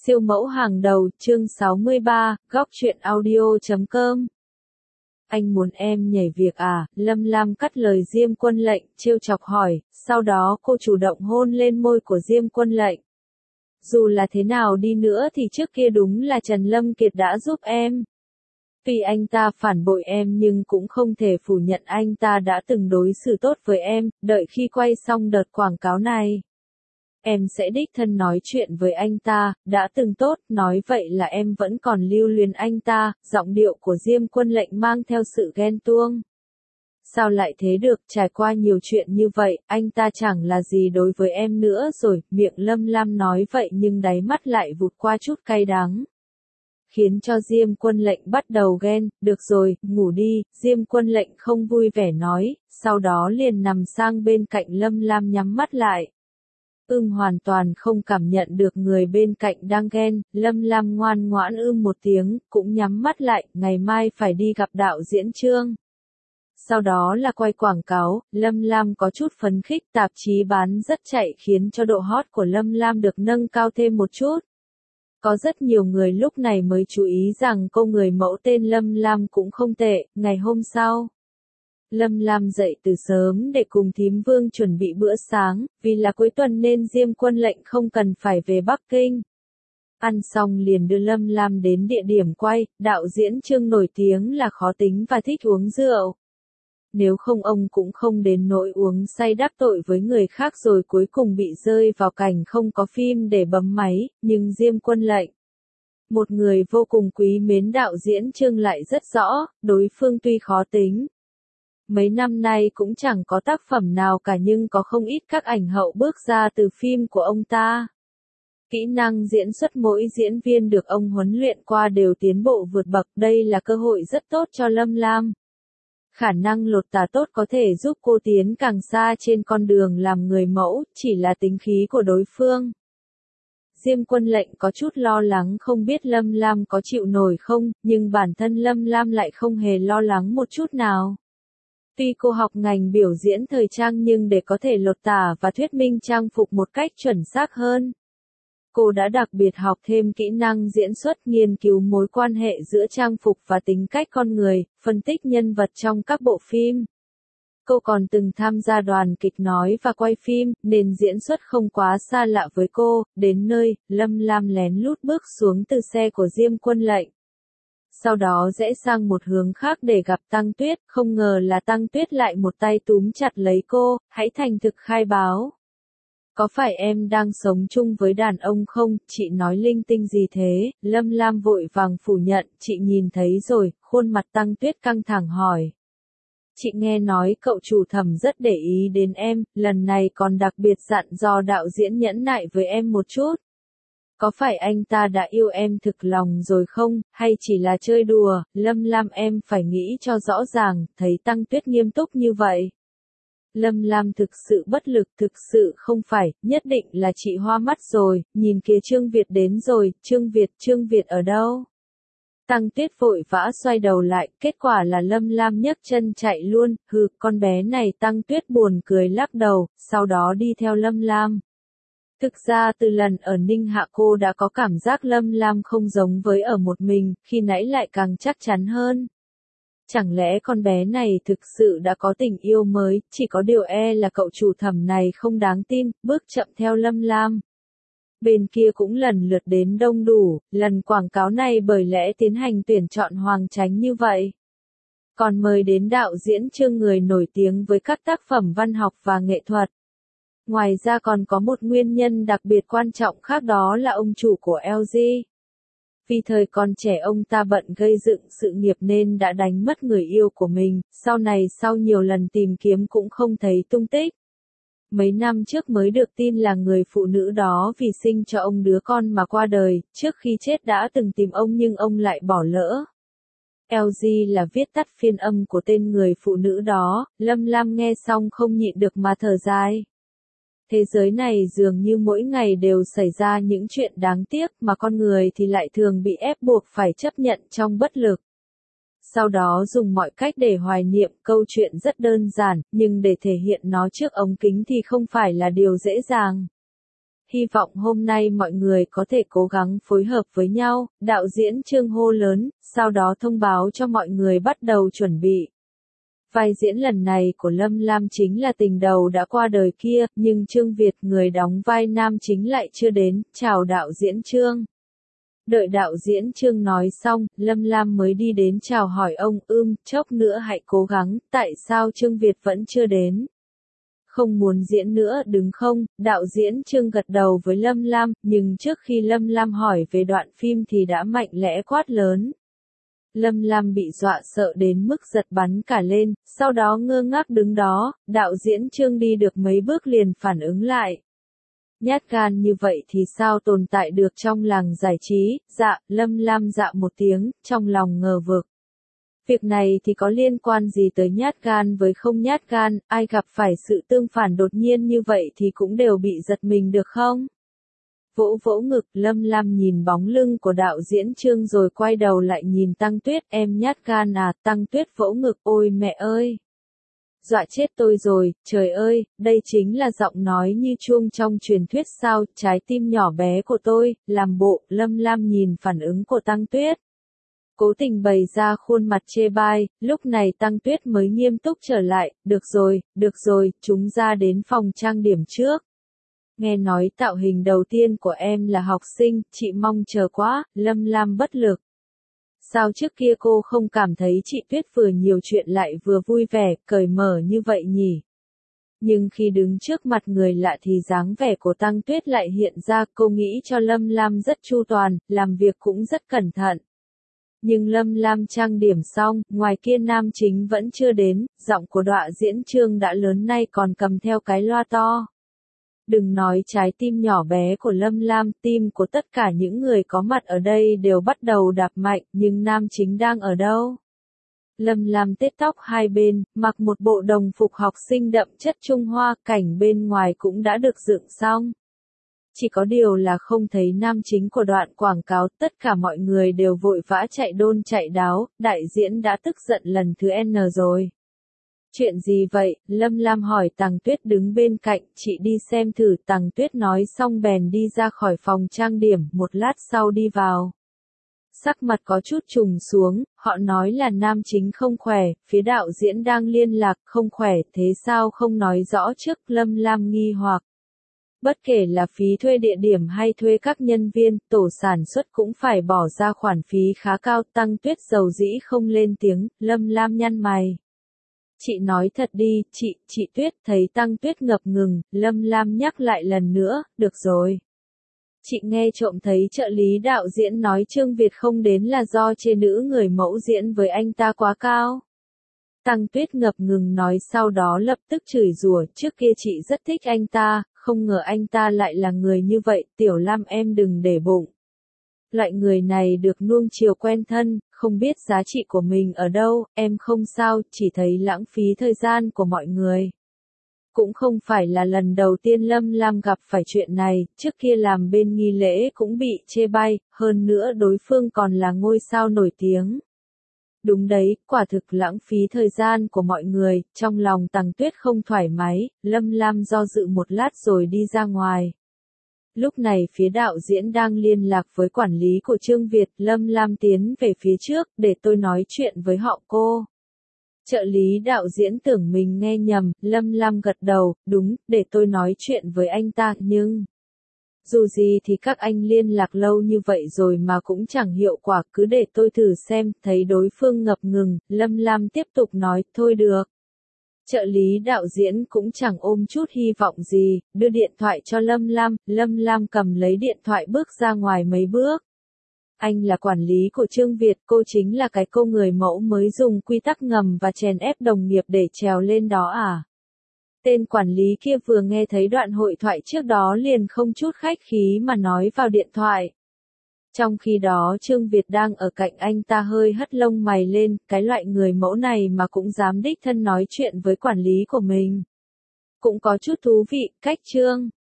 Siêu mẫu hàng đầu, chương 63, góc truyện audio.com. Anh muốn em nhảy việc à? Lâm Lam cắt lời Diêm Quân Lệnh, trêu chọc hỏi, sau đó cô chủ động hôn lên môi của Diêm Quân Lệnh. Dù là thế nào đi nữa thì trước kia đúng là Trần Lâm Kiệt đã giúp em. Tuy anh ta phản bội em nhưng cũng không thể phủ nhận anh ta đã từng đối xử tốt với em, đợi khi quay xong đợt quảng cáo này. Em sẽ đích thân nói chuyện với anh ta, đã từng tốt, nói vậy là em vẫn còn lưu luyến anh ta, giọng điệu của Diêm Quân Lệnh mang theo sự ghen tuông. Sao lại thế được, trải qua nhiều chuyện như vậy, anh ta chẳng là gì đối với em nữa rồi, miệng Lâm Lam nói vậy nhưng đáy mắt lại vụt qua chút cay đắng. Khiến cho Diêm Quân Lệnh bắt đầu ghen, được rồi, ngủ đi, Diêm Quân Lệnh không vui vẻ nói, sau đó liền nằm sang bên cạnh Lâm Lam nhắm mắt lại. Hoàn toàn không cảm nhận được người bên cạnh đang ghen, Lâm Lam ngoan ngoãn một tiếng, cũng nhắm mắt lại, ngày mai phải đi gặp đạo diễn Trương. Sau đó là quay quảng cáo, Lâm Lam có chút phấn khích, tạp chí bán rất chạy khiến cho độ hot của Lâm Lam được nâng cao thêm một chút. Có rất nhiều người lúc này mới chú ý rằng cô người mẫu tên Lâm Lam cũng không tệ, ngày hôm sau. Lâm Lam dậy từ sớm để cùng thím Vương chuẩn bị bữa sáng, vì là cuối tuần nên Diêm Quân Lệnh không cần phải về Bắc Kinh. Ăn xong liền đưa Lâm Lam đến địa điểm quay, đạo diễn Trương nổi tiếng là khó tính và thích uống rượu. Nếu không ông cũng không đến nỗi uống say đắc tội với người khác rồi cuối cùng bị rơi vào cảnh không có phim để bấm máy, nhưng Diêm Quân Lệnh, một người vô cùng quý mến đạo diễn Trương lại rất rõ, đối phương tuy khó tính. Mấy năm nay cũng chẳng có tác phẩm nào cả nhưng có không ít các ảnh hậu bước ra từ phim của ông ta. Kỹ năng diễn xuất mỗi diễn viên được ông huấn luyện qua đều tiến bộ vượt bậc, đây là cơ hội rất tốt cho Lâm Lam. Khả năng lột tà tốt có thể giúp cô tiến càng xa trên con đường làm người mẫu, chỉ là tính khí của đối phương. Diêm Quân Lệnh có chút lo lắng không biết Lâm Lam có chịu nổi không, nhưng bản thân Lâm Lam lại không hề lo lắng một chút nào. Tuy cô học ngành biểu diễn thời trang nhưng để có thể lột tả và thuyết minh trang phục một cách chuẩn xác hơn. Cô đã đặc biệt học thêm kỹ năng diễn xuất, nghiên cứu mối quan hệ giữa trang phục và tính cách con người, phân tích nhân vật trong các bộ phim. Cô còn từng tham gia đoàn kịch nói và quay phim, nên diễn xuất không quá xa lạ với cô. Đến nơi, Lâm Lam lén lút bước xuống từ xe của Diêm Quân Lệnh. Sau đó rẽ sang một hướng khác để gặp Tăng Tuyết, không ngờ là Tăng Tuyết lại một tay túm chặt lấy cô, hãy thành thực khai báo. Có phải em đang sống chung với đàn ông không, chị nói linh tinh gì thế, Lâm Lam vội vàng phủ nhận, chị nhìn thấy rồi, khuôn mặt Tăng Tuyết căng thẳng hỏi. Chị nghe nói cậu chủ Thẩm rất để ý đến em, lần này còn đặc biệt dặn dò đạo diễn nhẫn nại với em một chút. Có phải anh ta đã yêu em thực lòng rồi không, hay chỉ là chơi đùa, Lâm Lam em phải nghĩ cho rõ ràng, thấy Tăng Tuyết nghiêm túc như vậy. Lâm Lam thực sự bất lực, thực sự không phải, nhất định là chị hoa mắt rồi, nhìn kìa Trương Việt đến rồi, Trương Việt ở đâu? Tăng Tuyết vội vã xoay đầu lại, kết quả là Lâm Lam nhấc chân chạy luôn, con bé này Tăng Tuyết buồn cười lắc đầu, sau đó đi theo Lâm Lam. Thực ra từ lần ở Ninh Hạ cô đã có cảm giác Lâm Lam không giống với ở một mình, khi nãy lại càng chắc chắn hơn. Chẳng lẽ con bé này thực sự đã có tình yêu mới, chỉ có điều là cậu chủ Thẩm này không đáng tin, bước chậm theo Lâm Lam. Bên kia cũng lần lượt đến đông đủ, lần quảng cáo này bởi lẽ tiến hành tuyển chọn Hoàng Chánh như vậy. Còn mời đến đạo diễn Trương người nổi tiếng với các tác phẩm văn học và nghệ thuật. Ngoài ra còn có một nguyên nhân đặc biệt quan trọng khác đó là ông chủ của LG. Vì thời còn trẻ ông ta bận gây dựng sự nghiệp nên đã đánh mất người yêu của mình, sau này sau nhiều lần tìm kiếm cũng không thấy tung tích. Mấy năm trước mới được tin là người phụ nữ đó vì sinh cho ông đứa con mà qua đời, trước khi chết đã từng tìm ông nhưng ông lại bỏ lỡ. LG là viết tắt phiên âm của tên người phụ nữ đó, Lâm Lam nghe xong không nhịn được mà thở dài. Thế giới này dường như mỗi ngày đều xảy ra những chuyện đáng tiếc mà con người thì lại thường bị ép buộc phải chấp nhận trong bất lực. Sau đó dùng mọi cách để hoài niệm, câu chuyện rất đơn giản, nhưng để thể hiện nó trước ống kính thì không phải là điều dễ dàng. hy vọng hôm nay mọi người có thể cố gắng phối hợp với nhau, đạo diễn Trương hô lớn, sau đó thông báo cho mọi người bắt đầu chuẩn bị. Vai diễn lần này của Lâm Lam chính là tình đầu đã qua đời kia, nhưng Trương Việt người đóng vai nam chính lại chưa đến, chào đạo diễn Trương. Đợi đạo diễn Trương nói xong, Lâm Lam mới đi đến chào hỏi ông, chốc nữa hãy cố gắng, tại sao Trương Việt vẫn chưa đến? Không muốn diễn nữa đúng không? Đạo diễn Trương gật đầu với Lâm Lam, nhưng trước khi Lâm Lam hỏi về đoạn phim thì đã mạnh lẽ quát lớn. Lâm Lam bị dọa sợ đến mức giật bắn cả lên, sau đó ngơ ngác đứng đó, đạo diễn Trương đi được mấy bước liền phản ứng lại. Nhát gan như vậy thì sao tồn tại được trong làng giải trí, dạ, Lâm Lam dạ một tiếng, trong lòng ngờ vực. Việc này thì có liên quan gì tới nhát gan với không nhát gan, ai gặp phải sự tương phản đột nhiên như vậy thì cũng đều bị giật mình được không? Vỗ vỗ ngực, Lâm Lam nhìn bóng lưng của đạo diễn Trương rồi quay đầu lại nhìn Tăng Tuyết, em nhát gan à, Tăng Tuyết vỗ ngực, ôi mẹ ơi! Dọa chết tôi rồi, trời ơi, đây chính là giọng nói như chuông trong truyền thuyết sao, trái tim nhỏ bé của tôi, làm bộ, Lâm Lam nhìn phản ứng của Tăng Tuyết. Cố tình bày ra khuôn mặt chê bai, lúc này Tăng Tuyết mới nghiêm túc trở lại, được rồi, chúng ra đến phòng trang điểm trước. Nghe nói tạo hình đầu tiên của em là học sinh, chị mong chờ quá, Lâm Lam bất lực. Sao trước kia cô không cảm thấy chị Tuyết vừa nhiều chuyện lại vừa vui vẻ, cởi mở như vậy nhỉ? Nhưng khi đứng trước mặt người lạ thì dáng vẻ của Tăng Tuyết lại hiện ra, cô nghĩ cho Lâm Lam rất chu toàn, làm việc cũng rất cẩn thận. Nhưng Lâm Lam trang điểm xong, ngoài kia nam chính vẫn chưa đến, giọng của đạo diễn Trương đã lớn nay còn cầm theo cái loa to. Đừng nói trái tim nhỏ bé của Lâm Lam, tim của tất cả những người có mặt ở đây đều bắt đầu đạp mạnh, nhưng nam chính đang ở đâu? Lâm Lam tết tóc hai bên, mặc một bộ đồng phục học sinh đậm chất Trung Hoa, cảnh bên ngoài cũng đã được dựng xong. Chỉ có điều là không thấy nam chính của đoạn quảng cáo, tất cả mọi người đều vội vã chạy đôn chạy đáo, đại diễn đã tức giận lần thứ N rồi. Chuyện gì vậy? Lâm Lam hỏi Tằng Tuyết đứng bên cạnh, chị đi xem thử, Tằng Tuyết nói xong bèn đi ra khỏi phòng trang điểm, một lát sau đi vào. Sắc mặt có chút trùng xuống, họ nói là nam chính không khỏe, phía đạo diễn đang liên lạc, không khỏe, thế sao không nói rõ trước, Lâm Lam nghi hoặc. Bất kể là phí thuê địa điểm hay thuê các nhân viên, tổ sản xuất cũng phải bỏ ra khoản phí khá cao, Tăng Tuyết dầu dĩ không lên tiếng, Lâm Lam nhăn mày. Chị nói thật đi, chị Tuyết, thấy Tăng Tuyết ngập ngừng, Lâm Lam nhắc lại lần nữa, được rồi. Chị nghe trộm thấy trợ lý đạo diễn nói Trương Việt không đến là do chê nữ người mẫu diễn với anh ta quá cao. Tăng Tuyết ngập ngừng nói sau đó lập tức chửi rủa, trước kia chị rất thích anh ta, không ngờ anh ta lại là người như vậy, Tiểu Lam em đừng để bụng. Loại người này được nuông chiều quen thân, không biết giá trị của mình ở đâu, em không sao, chỉ thấy lãng phí thời gian của mọi người. Cũng không phải là lần đầu tiên Lâm Lam gặp phải chuyện này, trước kia làm bên nghi lễ cũng bị chê bai, hơn nữa đối phương còn là ngôi sao nổi tiếng. Đúng đấy, quả thực lãng phí thời gian của mọi người, trong lòng Tằng Tuyết không thoải mái, Lâm Lam do dự một lát rồi đi ra ngoài. Lúc này phía đạo diễn đang liên lạc với quản lý của Trương Việt, Lâm Lam tiến về phía trước, để tôi nói chuyện với họ cô. Trợ lý đạo diễn tưởng mình nghe nhầm, Lâm Lam gật đầu, đúng, để tôi nói chuyện với anh ta, nhưng... Dù gì thì các anh liên lạc lâu như vậy rồi mà cũng chẳng hiệu quả, cứ để tôi thử xem, thấy đối phương ngập ngừng, Lâm Lam tiếp tục nói, thôi được. Trợ lý đạo diễn cũng chẳng ôm chút hy vọng gì, đưa điện thoại cho Lâm Lam cầm lấy điện thoại bước ra ngoài mấy bước. Anh là quản lý của Trương Việt, cô chính là cái cô người mẫu mới dùng quy tắc ngầm và chèn ép đồng nghiệp để trèo lên đó à? Tên quản lý kia vừa nghe thấy đoạn hội thoại trước đó liền không chút khách khí mà nói vào điện thoại. Trong khi đó Trương Việt đang ở cạnh anh ta hơi hất lông mày lên, cái loại người mẫu này mà cũng dám đích thân nói chuyện với quản lý của mình. Cũng có chút thú vị, cách Trương